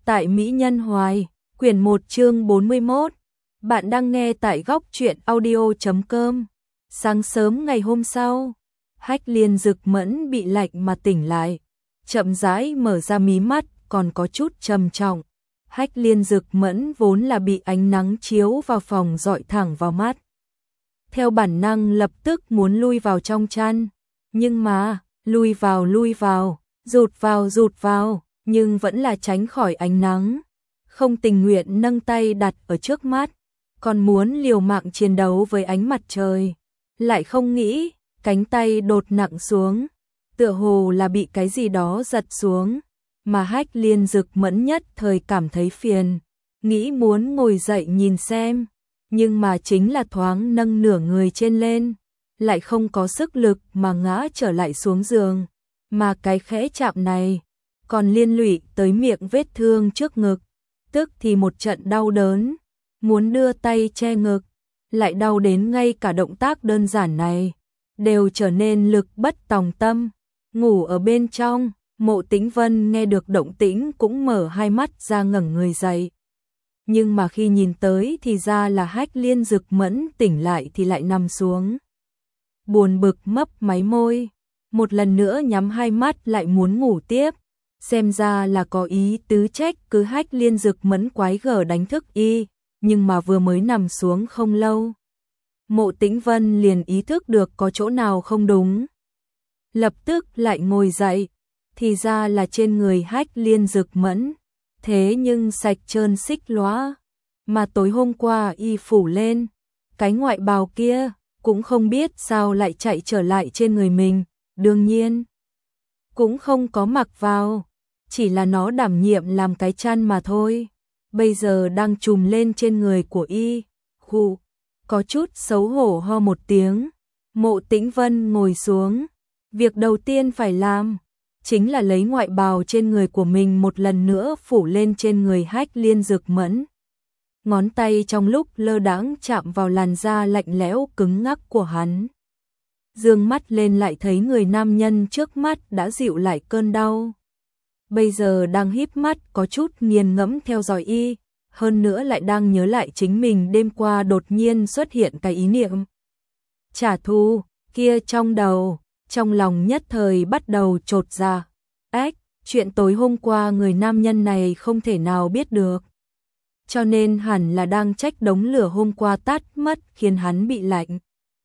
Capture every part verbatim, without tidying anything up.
Tại Mỹ Nhân Hoài, quyển một chương bốn mươi mốt. Bạn đang nghe tại góc truyện audio chấm com. Sáng sớm ngày hôm sau, Hách Liên Dực Mẫn bị lạnh mà tỉnh lại, chậm rãi mở ra mí mắt, còn có chút trầm trọng. Hách Liên Dực Mẫn vốn là bị ánh nắng chiếu vào phòng rọi thẳng vào mắt. Theo bản năng lập tức muốn lui vào trong chăn, nhưng mà, lui vào lui vào, rụt vào rụt vào, nhưng vẫn là tránh khỏi ánh nắng. Không tình nguyện nâng tay đặt ở trước mắt, còn muốn liều mạng chiến đấu với ánh mặt trời. Lại không nghĩ, cánh tay đột nặng xuống, tựa hồ là bị cái gì đó giật xuống, mà Hách Liên Dực Mẫn nhất thời cảm thấy phiền, nghĩ muốn ngồi dậy nhìn xem, nhưng mà chính là thoáng nâng nửa người trên lên, lại không có sức lực mà ngã trở lại xuống giường, mà cái khẽ chạm này còn liên lụy tới miệng vết thương trước ngực, tức thì một trận đau đớn, muốn đưa tay che ngực, lại đau đến ngay cả động tác đơn giản này đều trở nên lực bất tòng tâm. Ngủ ở bên trong, Mộ Tĩnh Vân nghe được động tĩnh cũng mở hai mắt ra ngẩng người dậy. Nhưng mà khi nhìn tới thì ra là Hách Liên Dực Mẫn tỉnh lại thì lại nằm xuống. Buồn bực mấp máy môi, một lần nữa nhắm hai mắt lại muốn ngủ tiếp. Xem ra là có ý tứ trách cứ Hách Liên Dực Mẫn quái gở đánh thức y, nhưng mà vừa mới nằm xuống không lâu. Mộ Tĩnh Vân liền ý thức được có chỗ nào không đúng. Lập tức lại ngồi dậy, thì ra là trên người Hách Liên Dực Mẫn, thế nhưng sạch trơn xích lóa, mà tối hôm qua y phủ lên, cái ngoại bào kia, cũng không biết sao lại chạy trở lại trên người mình, đương nhiên cũng không có mặc vào, chỉ là nó đảm nhiệm làm cái chăn mà thôi, bây giờ đang trùm lên trên người của y. Khụ, có chút xấu hổ ho một tiếng. Mộ Tĩnh Vân ngồi xuống, việc đầu tiên phải làm chính là lấy ngoại bào trên người của mình một lần nữa phủ lên trên người Hách Liên Dực Mẫn. Ngón tay trong lúc lơ đãng chạm vào làn da lạnh lẽo cứng ngắc của hắn. Dương mắt lên lại thấy người nam nhân trước mắt đã dịu lại cơn đau. Bây giờ đang híp mắt có chút nghiền ngẫm theo dõi y, hơn nữa lại đang nhớ lại chính mình đêm qua đột nhiên xuất hiện cái ý niệm trả thù kia trong đầu, trong lòng nhất thời bắt đầu chột dạ. Ếch, chuyện tối hôm qua người nam nhân này không thể nào biết được, cho nên hẳn là đang trách đống lửa hôm qua tắt mất khiến hắn bị lạnh.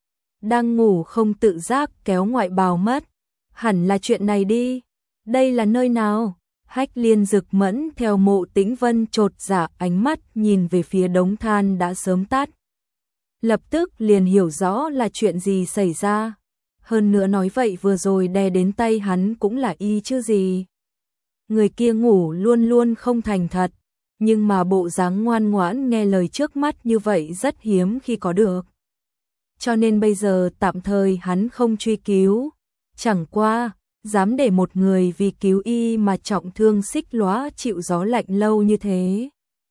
Đang ngủ không tự giác kéo ngoại bào mất, hẳn là chuyện này đi. Đây là nơi nào? Hách Liên Dực Mẫn theo Mộ Tĩnh Vân chột dạ ánh mắt nhìn về phía đống than đã sớm tắt. Lập tức liền hiểu rõ là chuyện gì xảy ra. Hơn nữa nói vậy vừa rồi đè đến tay hắn cũng là y chứ gì. Người kia ngủ luôn luôn không thành thật, nhưng mà bộ dáng ngoan ngoãn nghe lời trước mắt như vậy rất hiếm khi có được. Cho nên bây giờ tạm thời hắn không truy cứu, chẳng qua dám để một người vì cứu y mà trọng thương xích lóa chịu gió lạnh lâu như thế.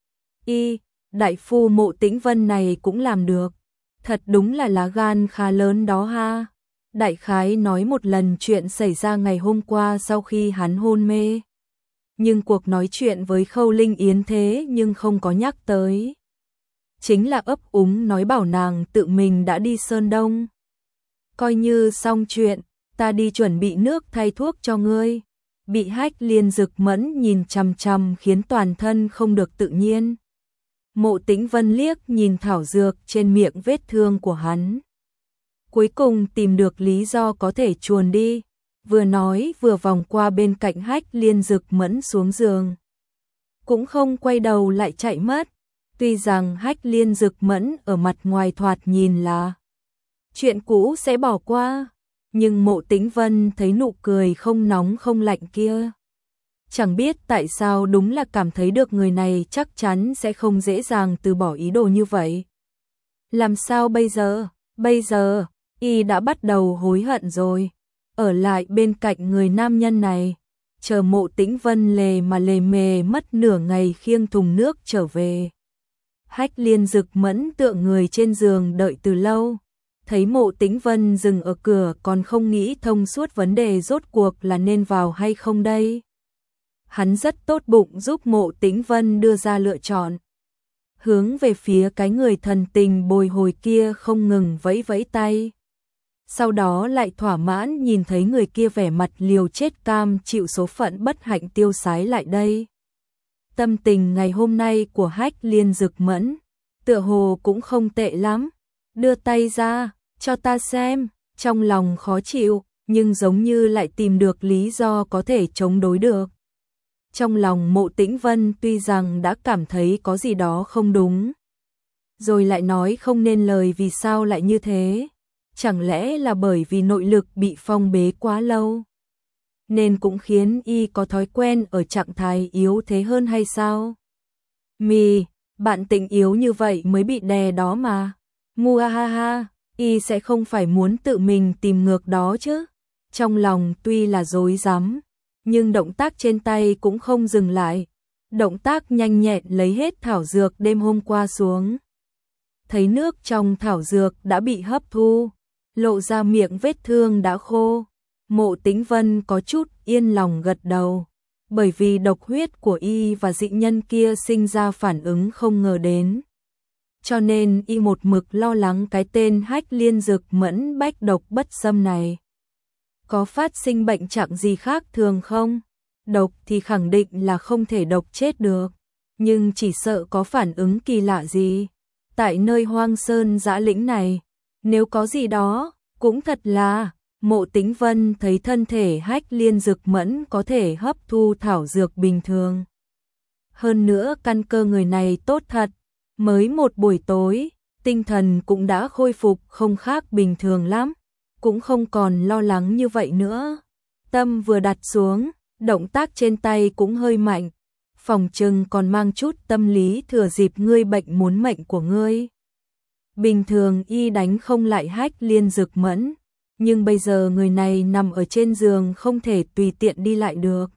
Y, đại phu Mộ Tĩnh Vân này cũng làm được, thật đúng là lá gan khá lớn đó ha. Đại khái nói một lần chuyện xảy ra ngày hôm qua sau khi hắn hôn mê. Nhưng cuộc nói chuyện với Khâu Linh Yến thế nhưng không có nhắc tới. Chính là ấp úng nói bảo nàng tự mình đã đi Sơn Đông. Coi như xong chuyện, ta đi chuẩn bị nước thay thuốc cho ngươi. Bị Hách Liên Dực Mẫn nhìn chằm chằm khiến toàn thân không được tự nhiên. Mộ Tĩnh Vân liếc nhìn thảo dược trên miệng vết thương của hắn. Cuối cùng tìm được lý do có thể chuồn đi, vừa nói vừa vòng qua bên cạnh Hách Liên Dực Mẫn xuống giường. Cũng không quay đầu lại chạy mất, tuy rằng Hách Liên Dực Mẫn ở mặt ngoài thoạt nhìn là chuyện cũ sẽ bỏ qua, nhưng Mộ Tĩnh Vân thấy nụ cười không nóng không lạnh kia. Chẳng biết tại sao đúng là cảm thấy được người này chắc chắn sẽ không dễ dàng từ bỏ ý đồ như vậy. Làm sao bây giờ? Bây giờ y đã bắt đầu hối hận rồi, ở lại bên cạnh người nam nhân này, chờ Mộ Tĩnh Vân lề mà lề mề mất nửa ngày khiêng thùng nước trở về. Hách Liên Dực Mẫn tựa người trên giường đợi từ lâu, thấy Mộ Tĩnh Vân dừng ở cửa còn không nghĩ thông suốt vấn đề rốt cuộc là nên vào hay không đây. hắn rất tốt bụng giúp Mộ Tĩnh Vân đưa ra lựa chọn. Hướng về phía cái người thần tình bồi hồi kia không ngừng vẫy vẫy tay. Sau đó lại thỏa mãn nhìn thấy người kia vẻ mặt liều chết cam chịu số phận bất hạnh tiêu sái lại đây. Tâm tình ngày hôm nay của Hách Liên Dực Mẫn, tựa hồ cũng không tệ lắm. Đưa tay ra, cho ta xem, trong lòng khó chịu, nhưng giống như lại tìm được lý do có thể chống đối được. Trong lòng Mộ Tĩnh Vân tuy rằng đã cảm thấy có gì đó không đúng, rồi lại nói không nên lời vì sao lại như thế. Chẳng lẽ là bởi vì nội lực bị phong bế quá lâu, nên cũng khiến y có thói quen ở trạng thái yếu thế hơn hay sao? Mì, bạn tình yếu như vậy mới bị đè đó mà. Mua ha ha, y sẽ không phải muốn tự mình tìm ngược đó chứ. Trong lòng tuy là rối rắm, nhưng động tác trên tay cũng không dừng lại. Động tác nhanh nhẹn lấy hết thảo dược đêm hôm qua xuống. Thấy nước trong thảo dược đã bị hấp thu, lộ ra miệng vết thương đã khô. Mộ Tĩnh Vân có chút yên lòng gật đầu, bởi vì độc huyết của y và dị nhân kia sinh ra phản ứng không ngờ đến. Cho nên y một mực lo lắng cái tên Hách Liên Dực Mẫn bách độc bất xâm này có phát sinh bệnh trạng gì khác thường không? Độc thì khẳng định là không thể độc chết được, nhưng chỉ sợ có phản ứng kỳ lạ gì. Tại nơi hoang sơn dã lĩnh này, nếu có gì đó, cũng thật là. Mộ Tĩnh Vân thấy thân thể Hách Liên Dực Mẫn có thể hấp thu thảo dược bình thường. Hơn nữa căn cơ người này tốt thật, mới một buổi tối, tinh thần cũng đã khôi phục không khác bình thường lắm, cũng không còn lo lắng như vậy nữa. Tâm vừa đặt xuống, động tác trên tay cũng hơi mạnh, phòng trừng còn mang chút tâm lý thừa dịp ngươi bệnh muốn mệnh của ngươi. Bình thường y đánh không lại Hách Liên Dực Mẫn, nhưng bây giờ người này nằm ở trên giường không thể tùy tiện đi lại được.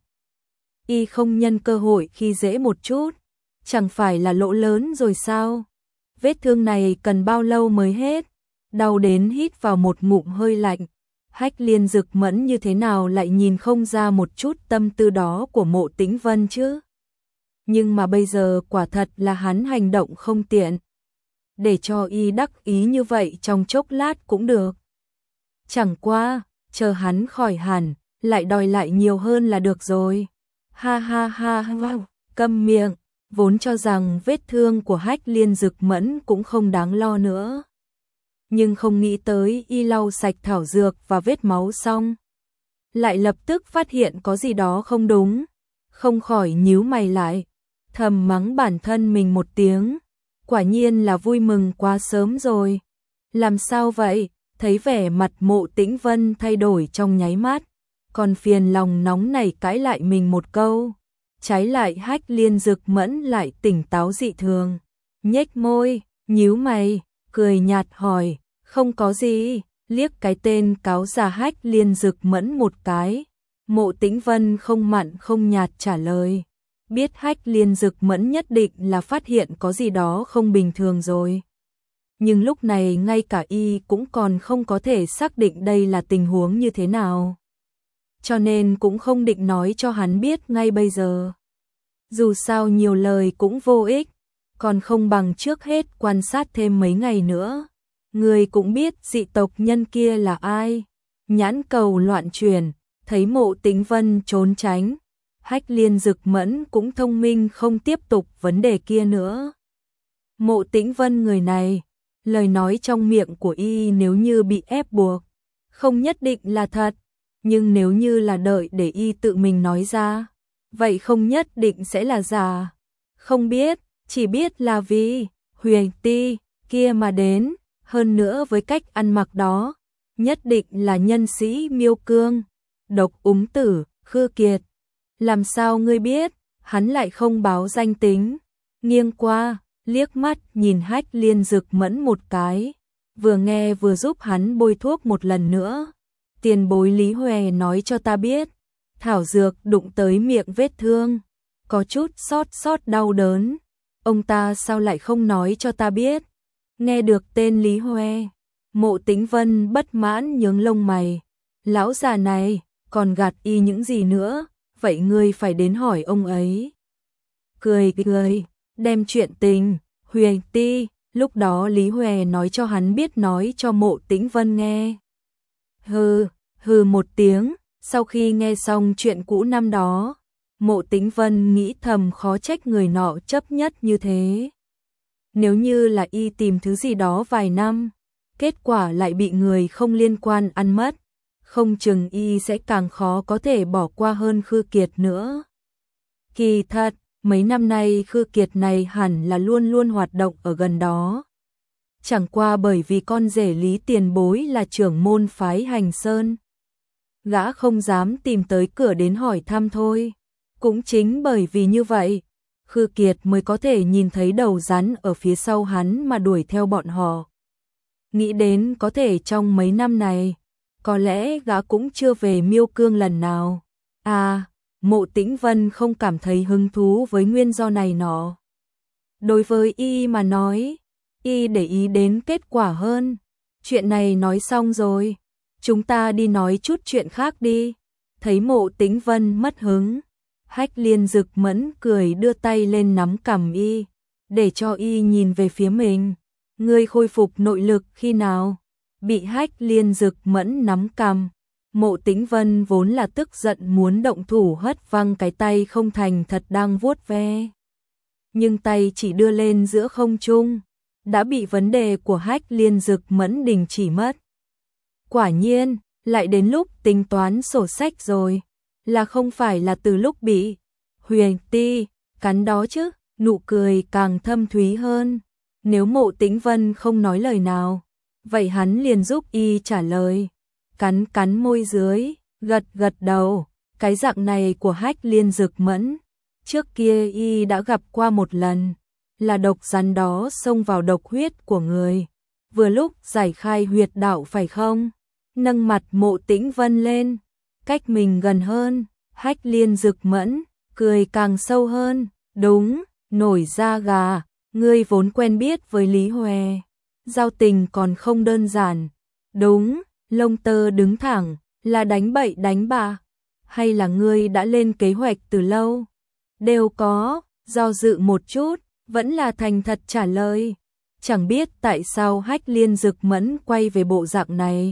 Y không nhân cơ hội khi dễ một chút, chẳng phải là lỗ lớn rồi sao? Vết thương này cần bao lâu mới hết? Đau đến hít vào một ngụm hơi lạnh. Hách Liên Dực Mẫn như thế nào lại nhìn không ra một chút tâm tư đó của Mộ Tĩnh Vân chứ? Nhưng mà bây giờ quả thật là hắn hành động không tiện. Để cho y đắc ý như vậy trong chốc lát cũng được. Chẳng qua, chờ hắn khỏi hẳn, lại đòi lại nhiều hơn là được rồi. Ha ha ha ha, câm miệng, vốn cho rằng vết thương của Hách Liên Dực Mẫn cũng không đáng lo nữa. Nhưng không nghĩ tới y lau sạch thảo dược và vết máu xong, lại lập tức phát hiện có gì đó không đúng, không khỏi nhíu mày lại, thầm mắng bản thân mình một tiếng, quả nhiên là vui mừng quá sớm rồi. Làm sao vậy? Thấy vẻ mặt Mộ Tĩnh Vân thay đổi trong nháy mắt, còn phiền lòng nóng nảy cãi lại mình một câu. Trái lại Hách Liên Dực Mẫn lại tỉnh táo dị thường, nhếch môi, nhíu mày, cười nhạt hỏi, không có gì, liếc cái tên cáo già Hách Liên Dực Mẫn một cái. Mộ Tĩnh Vân không mặn không nhạt trả lời, biết Hách Liên Dực Mẫn nhất định là phát hiện có gì đó không bình thường rồi. Nhưng lúc này ngay cả y cũng còn không có thể xác định đây là tình huống như thế nào. Cho nên cũng không định nói cho hắn biết ngay bây giờ. Dù sao nhiều lời cũng vô ích, còn không bằng trước hết quan sát thêm mấy ngày nữa. Người cũng biết dị tộc nhân kia là ai. Nhãn cầu loạn chuyển, thấy Mộ Tĩnh Vân trốn tránh. Hách Liên Dực Mẫn cũng thông minh không tiếp tục vấn đề kia nữa. Mộ Tĩnh Vân người này, lời nói trong miệng của y nếu như bị ép buộc, không nhất định là thật, nhưng nếu như là đợi để y tự mình nói ra, vậy không nhất định sẽ là giả. Không biết, chỉ biết là vì Huyền Ti kia mà đến, hơn nữa với cách ăn mặc đó, nhất định là nhân sĩ Miêu Cương, Độc Úng Tử, Khư Kiệt. Làm sao ngươi biết? Hắn lại không báo danh tính. Nghiêng qua, liếc mắt nhìn Hách Liên Dực Mẫn một cái, vừa nghe vừa giúp hắn bôi thuốc một lần nữa. Tiền bối Lý Huệ nói cho ta biết, thảo dược đụng tới miệng vết thương, có chút xót xót đau đớn. Ông ta sao lại không nói cho ta biết? Nghe được tên Lý Huệ, Mộ Tĩnh Vân bất mãn nhướng lông mày. Lão già này, còn gạt y những gì nữa? vậy ngươi phải đến hỏi ông ấy. Cười cười, đem chuyện tình, Huyền Ti, lúc đó Lý Huệ nói cho hắn biết nói cho Mộ Tĩnh Vân nghe. Hừ, hừ một tiếng, sau khi nghe xong chuyện cũ năm đó, Mộ Tĩnh Vân nghĩ thầm khó trách người nọ chấp nhất như thế. Nếu như là y tìm thứ gì đó vài năm, kết quả lại bị người không liên quan ăn mất, không chừng y sẽ càng khó có thể bỏ qua hơn Khư Kiệt nữa. Kỳ thật, mấy năm nay Khư Kiệt này hẳn là luôn luôn hoạt động ở gần đó. Chẳng qua bởi vì con rể Lý tiền bối là trưởng môn phái Hành Sơn, gã không dám tìm tới cửa đến hỏi thăm thôi. Cũng chính bởi vì như vậy, Khư Kiệt mới có thể nhìn thấy đầu rắn ở phía sau hắn mà đuổi theo bọn họ. Nghĩ đến có thể trong mấy năm này, có lẽ gã cũng chưa về Miêu Cương lần nào. À, Mộ Tĩnh Vân không cảm thấy hứng thú với nguyên do này nọ. Đối với y mà nói, y để ý đến kết quả hơn. Chuyện này nói xong rồi, chúng ta đi nói chút chuyện khác đi. Thấy Mộ Tĩnh Vân mất hứng, Hách Liên Dực Mẫn cười đưa tay lên nắm cằm y, để cho y nhìn về phía mình. Ngươi khôi phục nội lực khi nào? Bị Hách Liên Dực Mẫn nắm cằm, Mộ Tĩnh Vân vốn là tức giận muốn động thủ hất văng cái tay không thành thật đang vuốt ve. Nhưng tay chỉ đưa lên giữa không trung, đã bị vấn đề của Hách Liên Dực Mẫn đình chỉ mất. Quả nhiên, lại đến lúc tính toán sổ sách rồi, là không phải là từ lúc bị Huyền Ti cắn đó chứ, nụ cười càng thâm thúy hơn. Nếu Mộ Tĩnh Vân không nói lời nào, vậy hắn liền giúp y trả lời. Cắn cắn môi dưới, gật gật đầu, cái dạng này của Hách Liên Dực Mẫn, trước kia y đã gặp qua một lần, là độc rắn đó xông vào độc huyết của người. Vừa lúc giải khai huyệt đạo phải không? Nâng mặt Mộ Tĩnh Vân lên, cách mình gần hơn, Hách Liên Dực Mẫn, cười càng sâu hơn. Đúng, nổi da gà, ngươi vốn quen biết với Lý Huệ, giao tình còn không đơn giản. Đúng, lông tơ đứng thẳng, là đánh bậy đánh bạ, hay là ngươi đã lên kế hoạch từ lâu? Đều có, do dự một chút, vẫn là thành thật trả lời. Chẳng biết tại sao Hách Liên Dực Mẫn quay về bộ dạng này,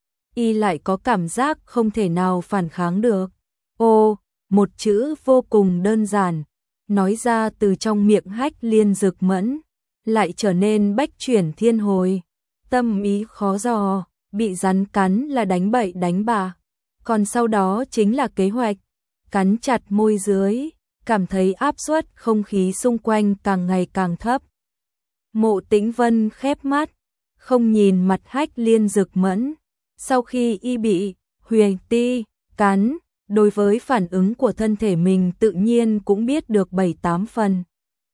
y lại có cảm giác không thể nào phản kháng được. Ô, một chữ vô cùng đơn giản, nói ra từ trong miệng Hách Liên Dực Mẫn, lại trở nên bách chuyển thiên hồi. Tâm ý khó dò, bị rắn cắn là đánh bậy đánh bạ, còn sau đó chính là kế hoạch. Cắn chặt môi dưới, cảm thấy áp suất không khí xung quanh càng ngày càng thấp. Mộ Tĩnh Vân khép mắt, không nhìn mặt Hách Liên Dực Mẫn. Sau khi y bị Huyền Ti cắn, đối với phản ứng của thân thể mình tự nhiên cũng biết được bảy tám phần.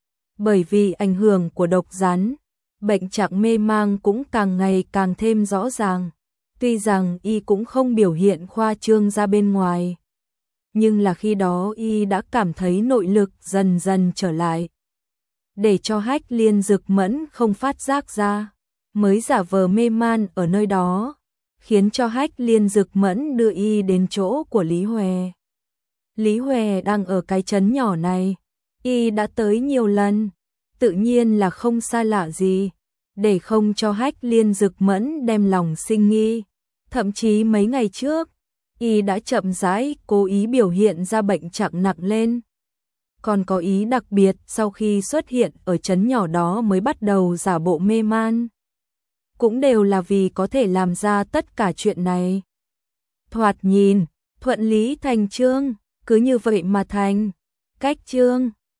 Bởi vì ảnh hưởng của độc rắn, bệnh trạng mê mang cũng càng ngày càng thêm rõ ràng. Tuy rằng y cũng không biểu hiện khoa trương ra bên ngoài, nhưng là khi đó y đã cảm thấy nội lực dần dần trở lại. Để cho Hách Liên Dực Mẫn không phát giác ra, mới giả vờ mê man ở nơi đó, khiến cho Hách Liên Dực Mẫn đưa y đến chỗ của Lý Huệ. Lý Huệ đang ở cái trấn nhỏ này, y đã tới nhiều lần, tự nhiên là không xa lạ gì, để không cho Hách Liên Dực Mẫn đem lòng sinh nghi. Thậm chí mấy ngày trước, y đã chậm rãi cố ý biểu hiện ra bệnh trạng nặng lên. Còn có ý đặc biệt sau khi xuất hiện ở trấn nhỏ đó mới bắt đầu giả bộ mê man. Cũng đều là vì có thể làm ra tất cả chuyện này. Thoạt nhìn, thuận lý thành chương, cứ như vậy mà thành. Cách chương